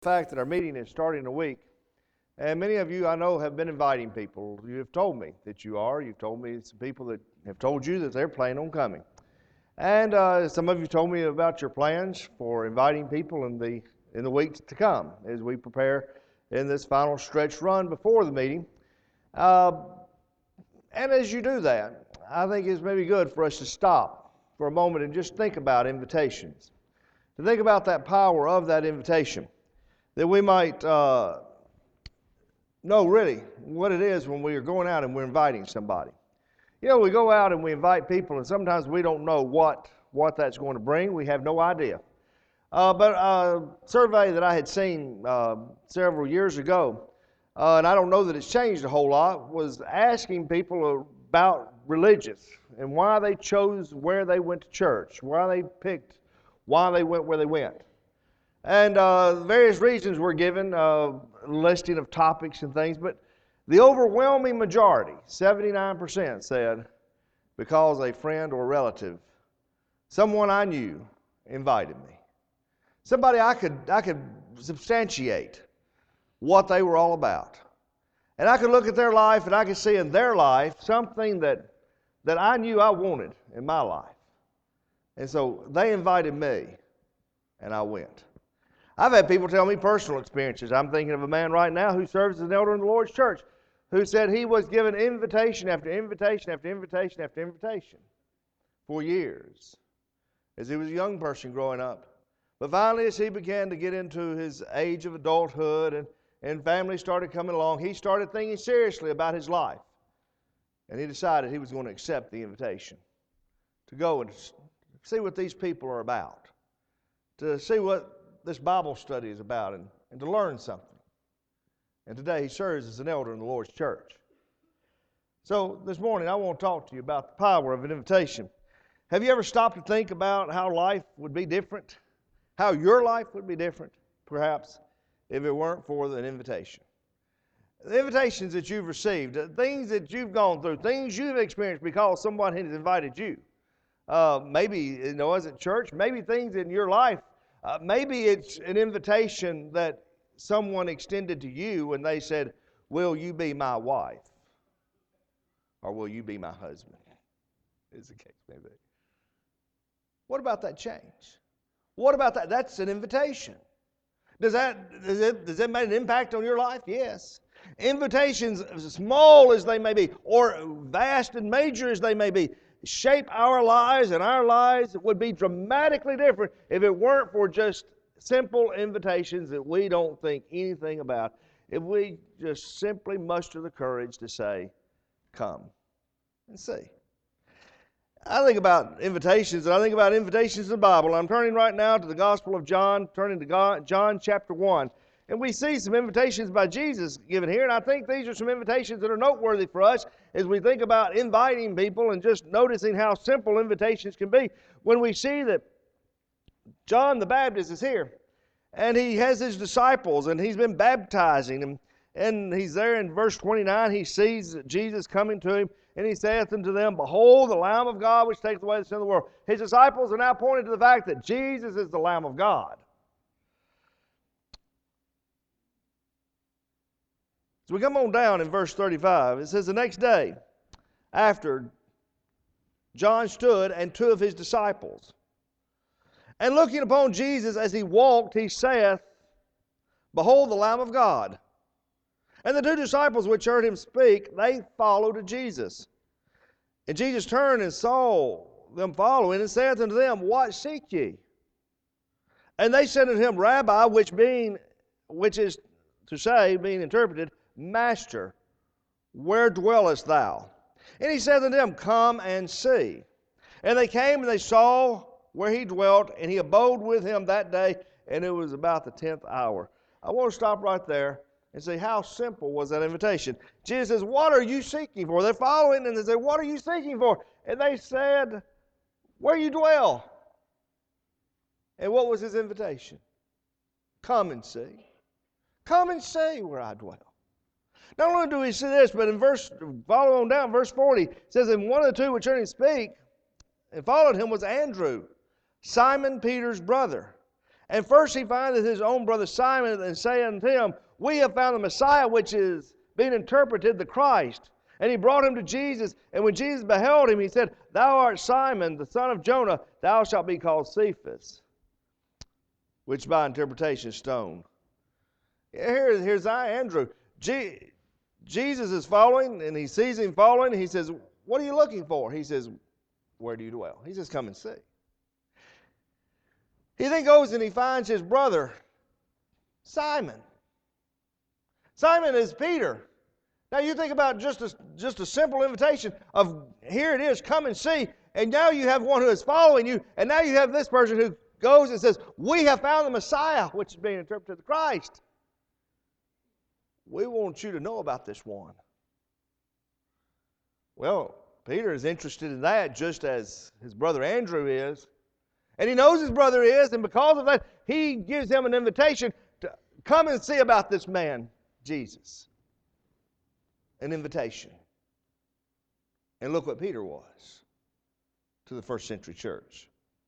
fact that our meeting is starting in a week, and many of you I know have been inviting people. You have told me that you are. You've told me some people that have told you that they're planning on coming. And some of you told me about your plans for inviting people in the weeks to come as we prepare in this final stretch run before the meeting. And as you do that, I think it's maybe good for us to stop for a moment and just think about invitations. To think about that power of that invitation. That we might know really what it is when we are going out and we're inviting somebody. You know, we go out and we invite people, and sometimes we don't know what that's going to bring. We have no idea. But a survey that I had seen several years ago, and I don't know that it's changed a whole lot, was asking people about religious and why they chose where they went to church, why they picked, why they went where they went. And various reasons were given, a listing of topics and things, but the overwhelming majority, 79%, said, because a friend or relative, someone I knew, invited me. Somebody I could substantiate what they were all about. And I could look at their life and I could see in their life something that I knew I wanted in my life. And so they invited me, and I went. I've had people tell me personal experiences. I'm thinking of a man right now who serves as an elder in the Lord's church who said he was given invitation after invitation after invitation after invitation for years as he was a young person growing up. But finally, as he began to get into his age of adulthood and family started coming along, he started thinking seriously about his life. And he decided he was going to accept the invitation to go and see what these people are about, to see what this Bible study is about, and to learn something. And today he serves as an elder in the Lord's church. So this morning I want to talk to you about the power of an invitation. Have you ever stopped to think about how life would be different? How your life would be different, perhaps, if it weren't for an invitation? The invitations that you've received, things that you've gone through, things you've experienced because someone has invited you. Maybe it wasn't church, maybe things in your life. Maybe it's an invitation that someone extended to you and they said, will you be my wife? Or will you be my husband? Is the case maybe. What about that change? What about that? That's an invitation. Does that make an impact on your life? Yes. Invitations, as small as they may be, or vast and major as they may be, shape our lives, and our lives would be dramatically different if it weren't for just simple invitations that we don't think anything about. If we just simply muster the courage to say, come and see. I think about invitations, and I think about invitations in the Bible. I'm turning right now to the Gospel of John, turning to John chapter 1. And we see some invitations by Jesus given here, and I think these are some invitations that are noteworthy for us as we think about inviting people and just noticing how simple invitations can be. When we see that John the Baptist is here, and he has his disciples, and he's been baptizing, and he's there in verse 29, he sees Jesus coming to him, and he saith unto them, behold, the Lamb of God which taketh away the sin of the world. His disciples are now pointing to the fact that Jesus is the Lamb of God. So we come on down in verse 35. It says, the next day, after John stood and two of his disciples, and looking upon Jesus as he walked, he saith, behold, the Lamb of God. And the two disciples which heard him speak, they followed Jesus. And Jesus turned and saw them following, and saith unto them, what seek ye? And they said unto him, Rabbi, which is to say, being interpreted, Master, where dwellest thou? And he said unto them, come and see. And they came and they saw where he dwelt, and he abode with him that day, and it was about the 10th hour. I want to stop right there and see how simple was that invitation. Jesus says, what are you seeking for? They're following, and they say, what are you seeking for? And they said, where you dwell. And what was his invitation? Come and see. Come and see where I dwell. Not only do we see this, but follow on down, verse 40, it says, and one of the two which heard him speak and followed him was Andrew, Simon Peter's brother. And first he findeth his own brother Simon, and saith unto him, We have found the Messiah, which is being interpreted the Christ. And he brought him to Jesus, and when Jesus beheld him, he said, Thou art Simon, the son of Jonah, thou shalt be called Cephas, which by interpretation is stone. Here's Andrew. Jesus is following, and he sees him following. He says, What are you looking for? He says, Where do you dwell? He says, Come and see. He then goes and he finds his brother, Simon. Simon is Peter. Now you think about just a simple invitation of, here it is, come and see. And now you have one who is following you. And now you have this person who goes and says, We have found the Messiah, which is being interpreted the Christ. We want you to know about this one. Well, Peter is interested in that just as his brother Andrew is. And he knows his brother is, and because of that, he gives him an invitation to come and see about this man, Jesus. An invitation. And look what Peter was to the first century church.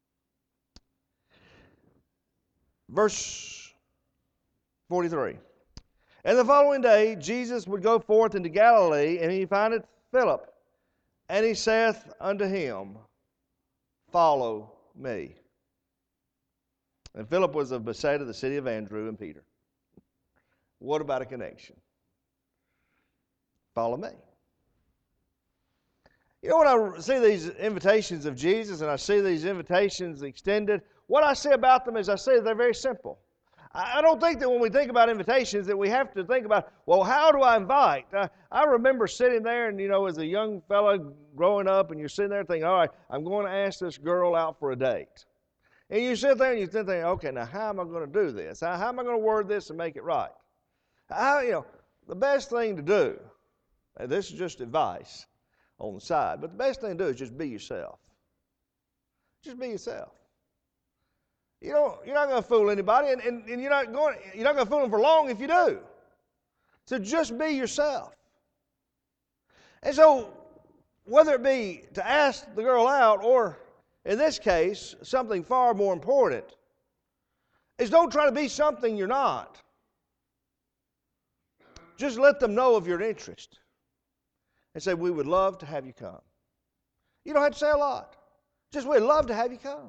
Verse 43. And the following day, Jesus would go forth into Galilee, and he findeth Philip. And he saith unto him, Follow me. And Philip was of Bethsaida, the city of Andrew and Peter. What about a connection? Follow me. You know, when I see these invitations of Jesus and I see these invitations extended, what I see about them is I see they're very simple. I don't think that when we think about invitations that we have to think about, well, how do I invite? I remember sitting there and, as a young fellow growing up, and you're sitting there thinking, all right, I'm going to ask this girl out for a date. And you sit there and you think, okay, now how am I going to do this? How am I going to word this and make it right? The best thing to do, and this is just advice on the side, but the best thing to do is just be yourself. Just be yourself. You're not going to fool anybody, and you're not going to fool them for long if you do. So just be yourself. And so, whether it be to ask the girl out, or in this case, something far more important, is don't try to be something you're not. Just let them know of your interest. And say, we would love to have you come. You don't have to say a lot. Just, we'd love to have you come.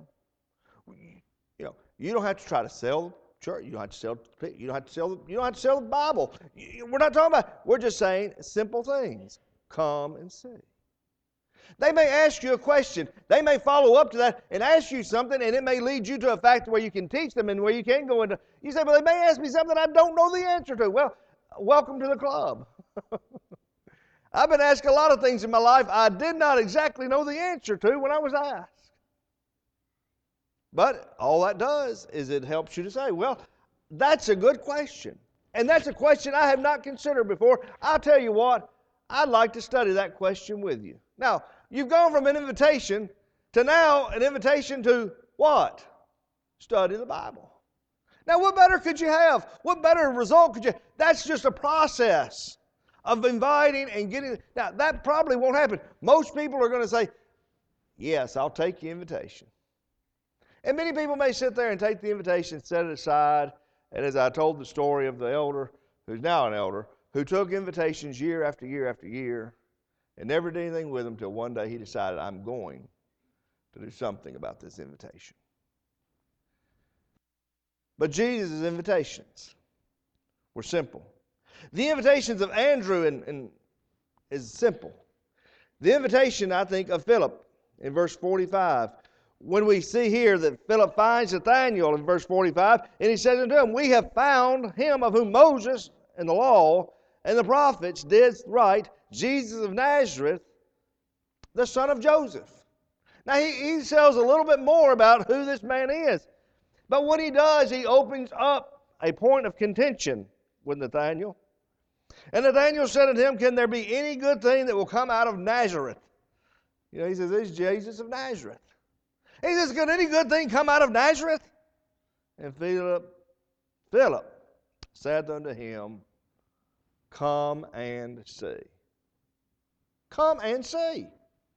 You don't have to try to sell the church. You don't have to sell the Bible. We're not talking about, we're just saying simple things. Come and see. They may ask you a question. They may follow up to that and ask you something, and it may lead you to a fact where you can teach them and where you can go into. You say, well, they may ask me something I don't know the answer to. Well, welcome to the club. I've been asked a lot of things in my life I did not exactly know the answer to when I was asked. But all that does is it helps you to say, well, that's a good question. And that's a question I have not considered before. I'll tell you what, I'd like to study that question with you. Now, you've gone from an invitation to now an invitation to what? Study the Bible. Now, what better could you have? What better result could you have? That's just a process of inviting and getting. Now, that probably won't happen. Most people are going to say, yes, I'll take your invitation. And many people may sit there and take the invitation, set it aside, and as I told the story of the elder, who's now an elder, who took invitations year after year after year and never did anything with them until one day he decided, I'm going to do something about this invitation. But Jesus' invitations were simple. The invitations of Andrew is simple. The invitation, I think, of Philip in verse 45, when we see here that Philip finds Nathanael in verse 45, and he says unto him, We have found him of whom Moses and the law and the prophets did write, Jesus of Nazareth, the son of Joseph. Now he tells a little bit more about who this man is. But what he does, he opens up a point of contention with Nathanael. And Nathanael said unto him, Can there be any good thing that will come out of Nazareth? He says, This is Jesus of Nazareth. He says, Can any good thing come out of Nazareth? And Philip said unto him, Come and see. Come and see.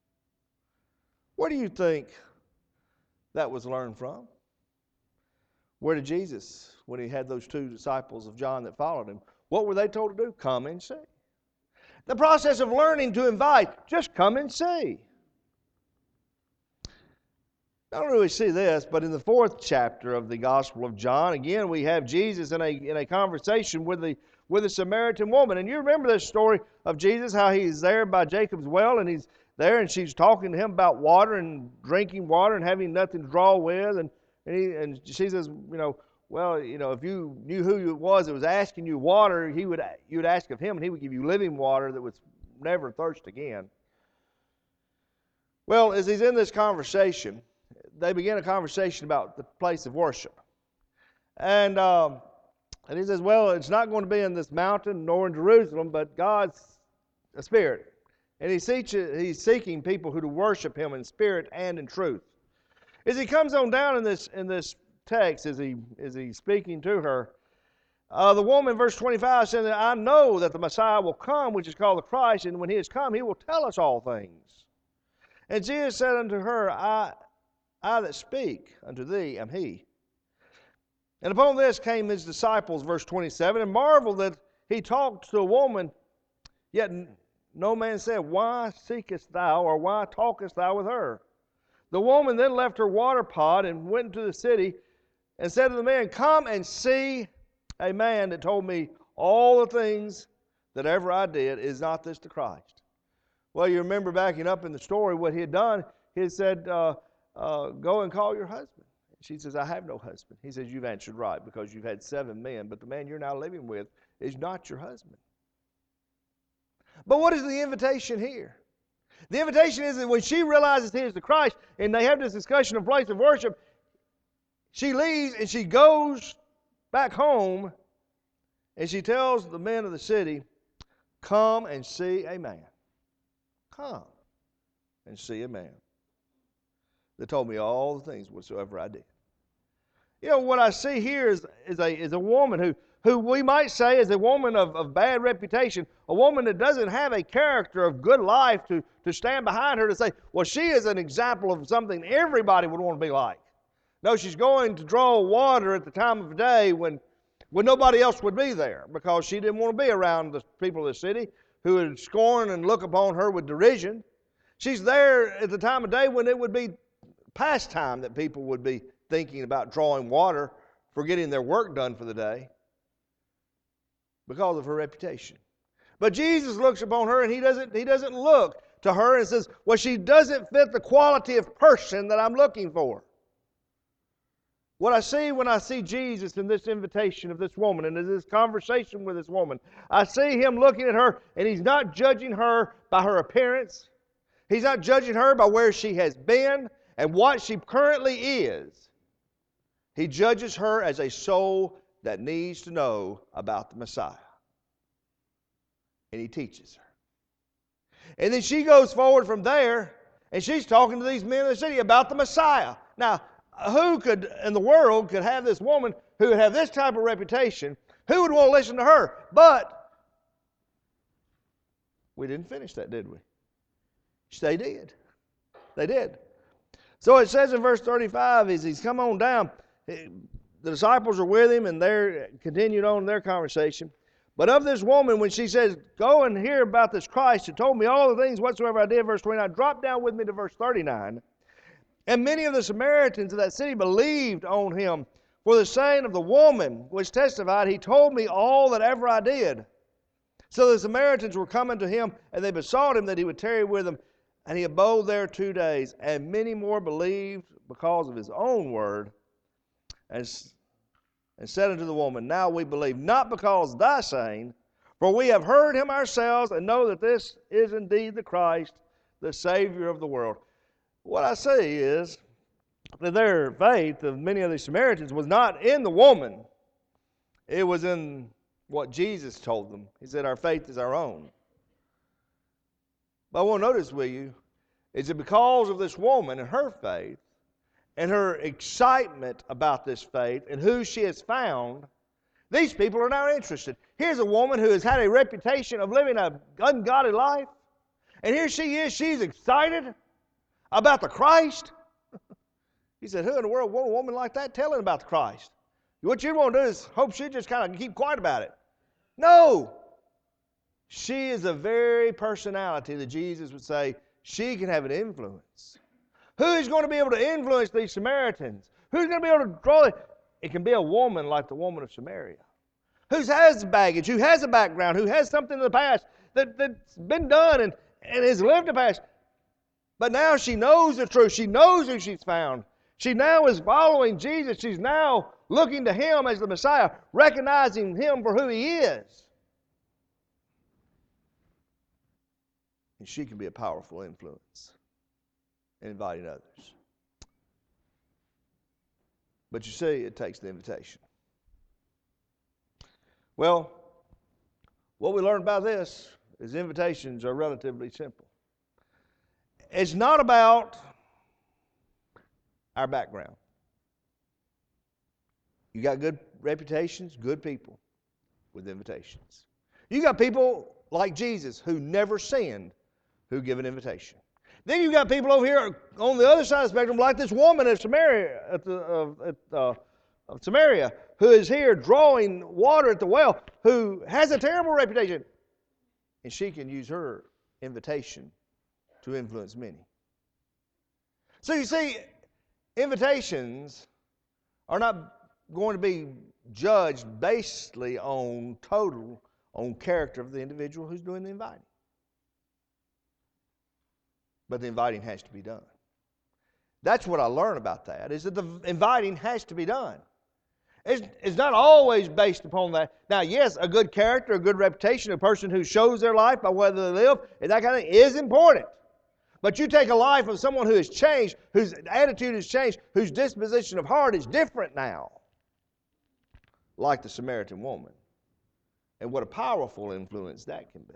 Where do you think that was learned from? Where did Jesus, when he had those two disciples of John that followed him, what were they told to do? Come and see. The process of learning to invite, just come and see. I don't really see this, but in the 4th chapter of the Gospel of John, again, we have Jesus in a conversation with a Samaritan woman. And you remember this story of Jesus, how he's there by Jacob's well, and he's there, and she's talking to him about water and drinking water and having nothing to draw with. And she says, well, if you knew who it was that was asking you water, you would ask of him, and he would give you living water that would never thirst again. Well, as he's in this conversation, they begin a conversation about the place of worship. And he says, well, it's not going to be in this mountain nor in Jerusalem, but God's a spirit. And he's seeking people who to worship him in spirit and in truth. As he comes on down in this text, as he's speaking to her, the woman, verse 25, says, I know that the Messiah will come, which is called the Christ, and when he has come, he will tell us all things. And Jesus said unto her, I that speak unto thee am he. And upon this came his disciples, verse 27, and marveled that he talked to a woman, yet no man said, why seekest thou, or why talkest thou with her? The woman then left her water pot and went into the city and said to the man, come and see a man that told me all the things that ever I did. Is not this the Christ? Well, you remember backing up in the story what he had done. He had said, go and call your husband. She says, I have no husband. He says, you've answered right, because you've had 7 men, but the man you're now living with is not your husband. But what is the invitation here? The invitation is that when she realizes he is the Christ, and they have this discussion of place of worship, she leaves and she goes back home, and she tells the men of the city, come and see a man. Come and see a man that told me all the things whatsoever I did. What I see here is a woman who we might say is a woman of bad reputation, a woman that doesn't have a character of good life to stand behind her to say, well, she is an example of something everybody would want to be like. No, she's going to draw water at the time of day when nobody else would be there, because she didn't want to be around the people of the city who would scorn and look upon her with derision. She's there at the time of day when it would be pastime that people would be thinking about drawing water for getting their work done for the day because of her reputation. But Jesus looks upon her, and he doesn't look to her and says, well, she doesn't fit the quality of person that I'm looking for. What I see when I see Jesus in this invitation of this woman and in this conversation with this woman, I see him looking at her, and he's not judging her by her appearance. He's not judging her by where she has been and what she currently is. He judges her as a soul that needs to know about the Messiah. And he teaches her. And then she goes forward from there, and she's talking to these men in the city about the Messiah. Now, who could in the world could have this woman who would have this type of reputation? Who would want to listen to her? But we didn't finish that, did we? They did. They did. So it says in verse 35, as he's come on down, the disciples are with him, and they're continued on their conversation. But of this woman, when she says, go and hear about this Christ who told me all the things whatsoever I did, verse 29, drop down with me to verse 39. And many of the Samaritans of that city believed on him for the saying of the woman, which testified, he told me all that ever I did. So the Samaritans were coming to him, and they besought him that he would tarry with them. And he abode there 2 days. And many more believed because of his own word, and said unto the woman, now we believe, not because thy saying, for we have heard him ourselves, and know that this is indeed the Christ, the Savior of the world. What I say is that their faith of many of the Samaritans was not in the woman. It was in what Jesus told them. He said, our faith is our own. But I want to notice with you, is that because of this woman and her faith, and her excitement about this faith, and who she has found, these people are now interested. Here's a woman who has had a reputation of living an ungodly life, and here she is, she's excited about the Christ. He said, who in the world want a woman like that telling about the Christ? What you'd want to do is hope she'd just kind of keep quiet about it. No. She is the very personality that Jesus would say she can have an influence. Who is going to be able to influence these Samaritans? Who's going to be able to draw it? It can be a woman like the woman of Samaria, who has baggage, who has a background, who has something in the past that's been done and has lived the past. But now she knows the truth. She knows who she's found. She now is following Jesus. She's now looking to Him as the Messiah, recognizing Him for who He is. And she can be a powerful influence in inviting others. But you see, it takes the invitation. Well, what we learned about this is invitations are relatively simple. It's not about our background. You got good reputations, good people with invitations. You got people like Jesus who never sinned who give an invitation. Then you got people over here on the other side of the spectrum, like this woman of Samaria, of Samaria, who is here drawing water at the well, who has a terrible reputation, and she can use her invitation to influence many. So you see, invitations are not going to be judged basically on character of the individual who's doing the inviting. But the inviting has to be done. That's what I learned about that, is that the inviting has to be done. It's not always based upon that. Now, yes, a good character, a good reputation, a person who shows their life by whether they live, and that kind of thing is important. But you take a life of someone who has changed, whose attitude has changed, whose disposition of heart is different now, like the Samaritan woman. And what a powerful influence that can be.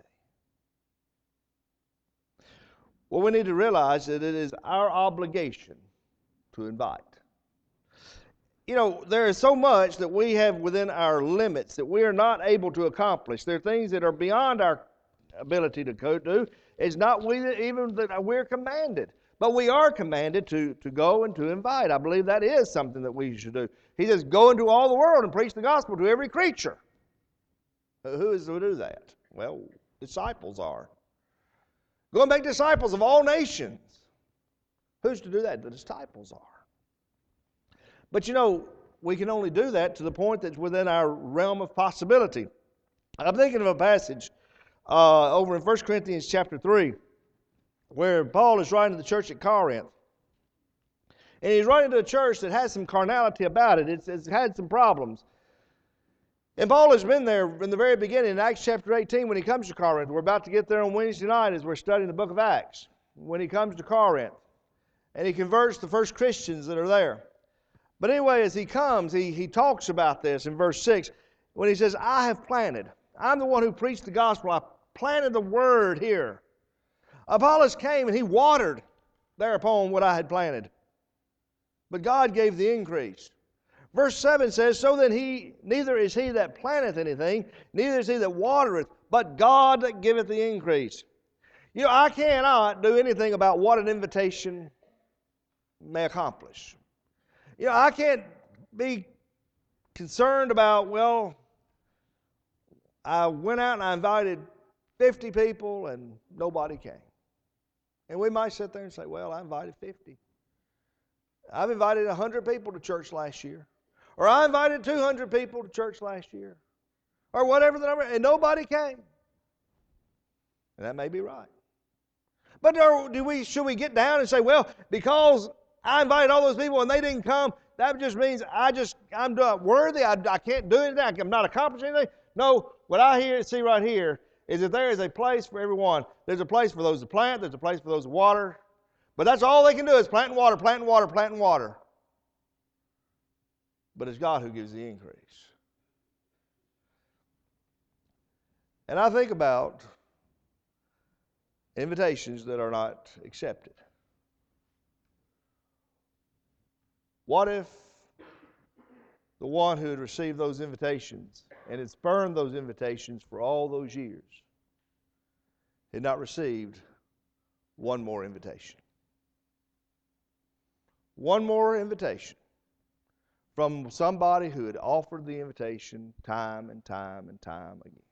Well, we need to realize that it is our obligation to invite. You know, there is so much that we have within our limits that we are not able to accomplish. There are things that are beyond our ability to do. It's not even that we're commanded. But we are commanded to go and to invite. I believe that is something that we should do. He says, go into all the world and preach the gospel to every creature. Who is to do that? Well, disciples are. Go and make disciples of all nations. Who's to do that? The disciples are. But you know, we can only do that to the point that's within our realm of possibility. I'm thinking of a passage over in 1 Corinthians chapter 3, where Paul is writing to the church at Corinth. And he's writing to a church that has some carnality about it. It's had some problems. And Paul has been there in the very beginning, in Acts chapter 18, when he comes to Corinth. We're about to get there on Wednesday night as we're studying the book of Acts. When he comes to Corinth, and he converts the first Christians that are there. But anyway, as he comes, he talks about this in verse 6, when he says, I have planted. I'm the one who preached the gospel. I planted the word here. Apollos came and he watered thereupon what I had planted. But God gave the increase. Verse 7 says, so then neither is he that planteth anything, neither is he that watereth, but God that giveth the increase. You know, I cannot do anything about what an invitation may accomplish. You know, I can't be concerned about, well, I went out and I invited 50 people and nobody came. And we might sit there and say, well, I invited 50. I've invited 100 people to church last year. Or I invited 200 people to church last year. Or whatever the number, and nobody came. And that may be right. But should we get down and say, well, because I invited all those people and they didn't come, that just means I'm not worthy, I can't do anything, I'm not accomplishing anything? No, what I see right here is that there is a place for everyone. There's a place for those to plant, there's a place for those to water. But that's all they can do is plant and water, plant and water, plant and water. But it's God who gives the increase. And I think about invitations that are not accepted. What if the one who had received those invitations and had spurned those invitations for all those years had not received one more invitation? One more invitation from somebody who had offered the invitation time and time and time again.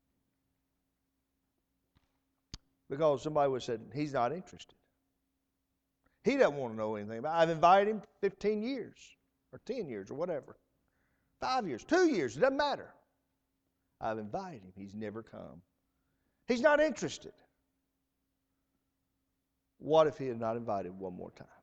Because somebody would have said, he's not interested. He doesn't want to know anything about it. I've invited him 15 years or 10 years or whatever. 5 years, 2 years, it doesn't matter. I've invited him. He's never come. He's not interested. What if he had not invited one more time?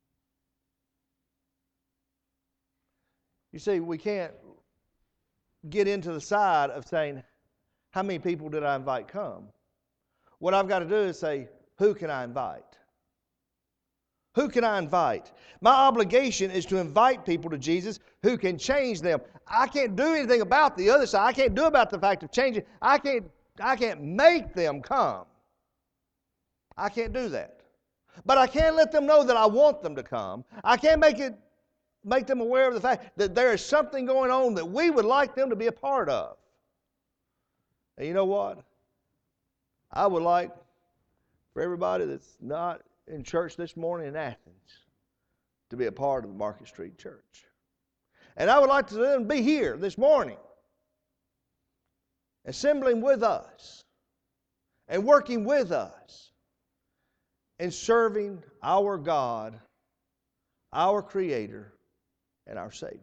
You see, we can't get into the side of saying, how many people did I invite come? What I've got to do is say, who can I invite? Who can I invite? My obligation is to invite people to Jesus who can change them. I can't do anything about the other side. I can't do about the fact of changing. I can't make them come. I can't do that. But I can let them know that I want them to come. I can make them aware of the fact that there is something going on that we would like them to be a part of. And you know what? I would like for everybody that's not in church this morning in Athens to be a part of the Market Street Church. And I would like to them be here this morning, assembling with us and working with us and serving our God, our Creator, and our Savior.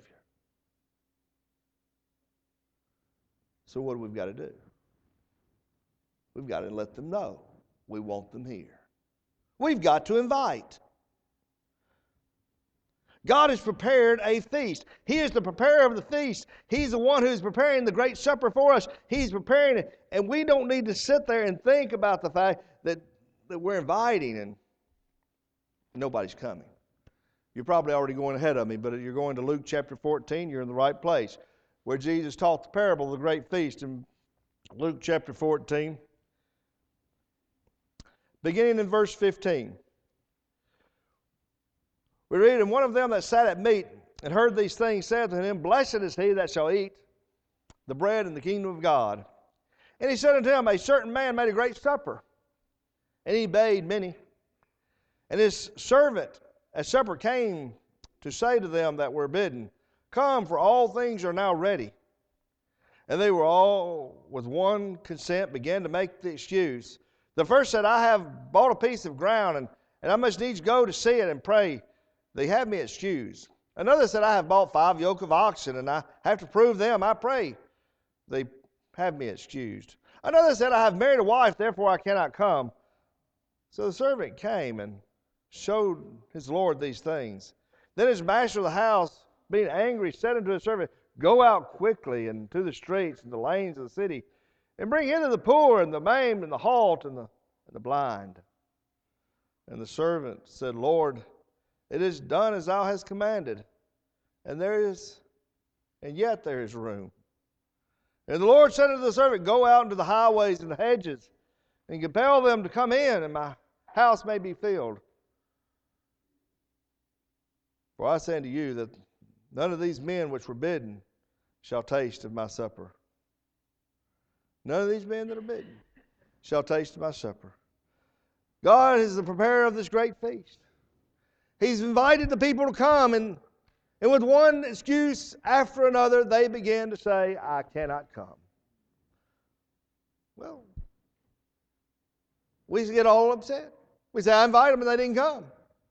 So what do we've got to do? We've got to let them know we want them here. We've got to invite. God has prepared a feast. He is the preparer of the feast. He's the one who's preparing the great supper for us. He's preparing it, and we don't need to sit there and think about the fact that we're inviting and nobody's coming. You're probably already going ahead of me, but you're going to Luke chapter 14. You're in the right place, where Jesus taught the parable of the great feast in Luke chapter 14. Beginning in verse 15. We read, and one of them that sat at meat and heard these things said to him, Blessed is he that shall eat the bread in the kingdom of God. And he said unto him, A certain man made a great supper, and he bade many. And his servant at supper came to say to them that were bidden, Come, for all things are now ready. And they were all with one consent began to make the excuse. The first said, I have bought a piece of ground, and I must needs go to see it and pray. They have me excused. Another said, I have bought 5 yoke of oxen, and I have to prove them. I pray. They have me excused. Another said, I have married a wife, therefore I cannot come. So the servant came and showed his Lord these things. Then his master of the house, being angry, said unto his servant, Go out quickly into the streets and the lanes of the city, and bring hither the poor and the maimed and the halt and the blind. And the servant said, Lord, it is done as thou hast commanded, and yet there is room. And the Lord said unto the servant, Go out into the highways and the hedges, and compel them to come in, and my house may be filled. For I say unto you that none of these men which were bidden shall taste of my supper. None of these men that are bidden shall taste of my supper. God is the preparer of this great feast. He's invited the people to come, and with one excuse after another, they began to say, I cannot come. Well, we get all upset. We say, I invited them and they didn't come.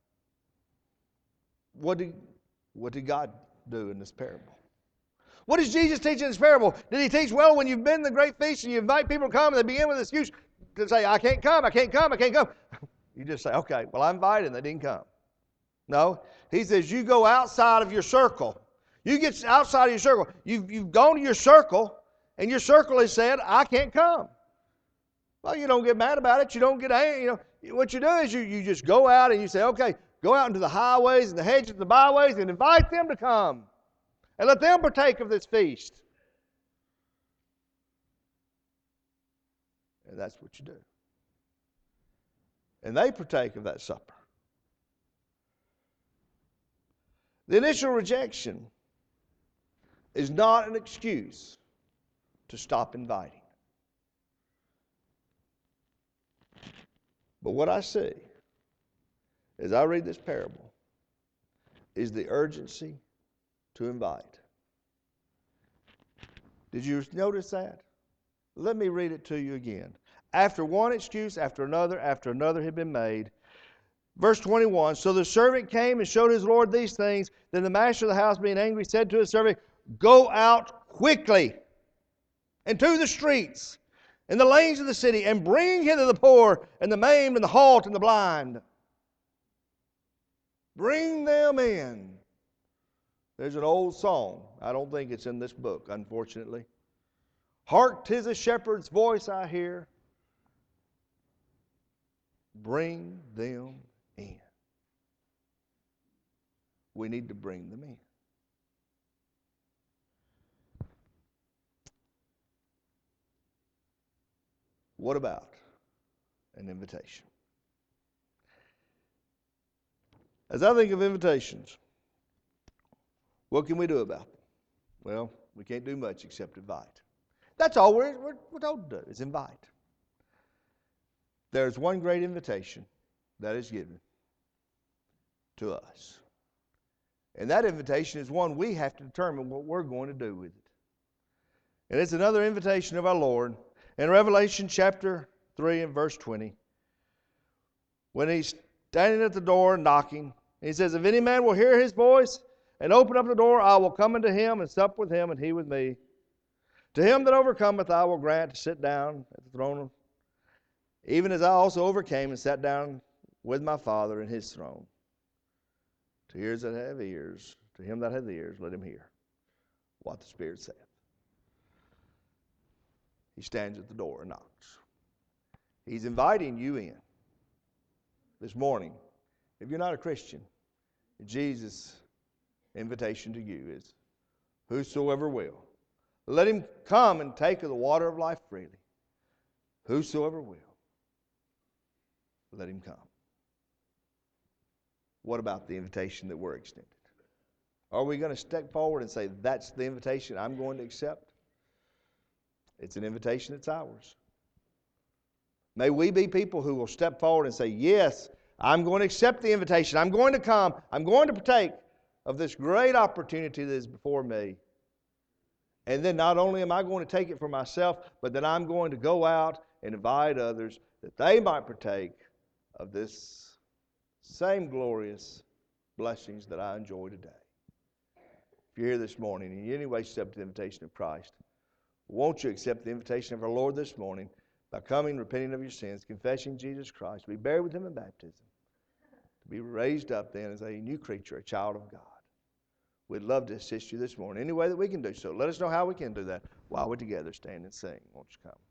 What did God do in this parable? What does Jesus teach in this parable? Did he teach, well, when you've been to the great feast and you invite people to come and they begin with an excuse to say, I can't come, I can't come, I can't come. You just say, okay, well, I invited and they didn't come. No, he says you go outside of your circle. You get outside of your circle. You've gone to your circle, and your circle has said, I can't come. Well, you don't get mad about it. You don't get angry. What you do is you just go out and you say, okay, go out into the highways and the hedges and the byways and invite them to come. And let them partake of this feast. And that's what you do. And they partake of that supper. The initial rejection is not an excuse to stop inviting. But what I see as I read this parable is the urgency to invite. Did you notice that? Let me read it to you again. After one excuse after another had been made. Verse 21, so the servant came and showed his Lord these things. Then the master of the house, being angry, said to his servant, go out quickly into the streets and the lanes of the city, and bring hither the poor and the maimed and the halt and the blind. Bring them in. There's an old song. I don't think it's in this book, unfortunately. Hark, 'tis a shepherd's voice I hear. Bring them in. We need to bring them in. What about an invitation? As I think of invitations, what can we do about them? Well, we can't do much except invite. That's all we're told to do, is invite. There's one great invitation that is given to us. And that invitation is one we have to determine what we're going to do with it. And it's another invitation of our Lord in Revelation chapter 3 and verse 20. When he's standing at the door knocking, he says, if any man will hear his voice and open up the door, I will come unto him and sup with him and he with me. To him that overcometh I will grant to sit down at the throne, even as I also overcame and sat down with my Father in his throne. To ears that have ears, to him that hath ears, let him hear what the Spirit saith. He stands at the door and knocks. He's inviting you in this morning. If you're not a Christian, Jesus' invitation to you is, whosoever will, let him come and take of the water of life freely. Whosoever will, let him come. What about the invitation that we're extended? Are we going to step forward and say, that's the invitation I'm going to accept? It's an invitation that's ours. May we be people who will step forward and say, yes, I'm going to accept the invitation. I'm going to come. I'm going to partake of this great opportunity that is before me. And then not only am I going to take it for myself, but then I'm going to go out and invite others that they might partake of this same glorious blessings that I enjoy today. If you're here this morning and in any way accept the invitation of Christ, won't you accept the invitation of our Lord this morning by coming, repenting of your sins, confessing Jesus Christ, to be buried with him in baptism, to be raised up then as a new creature, a child of God. We'd love to assist you this morning any way that we can do so. Let us know how we can do that while we're together. Stand and sing. Won't you come?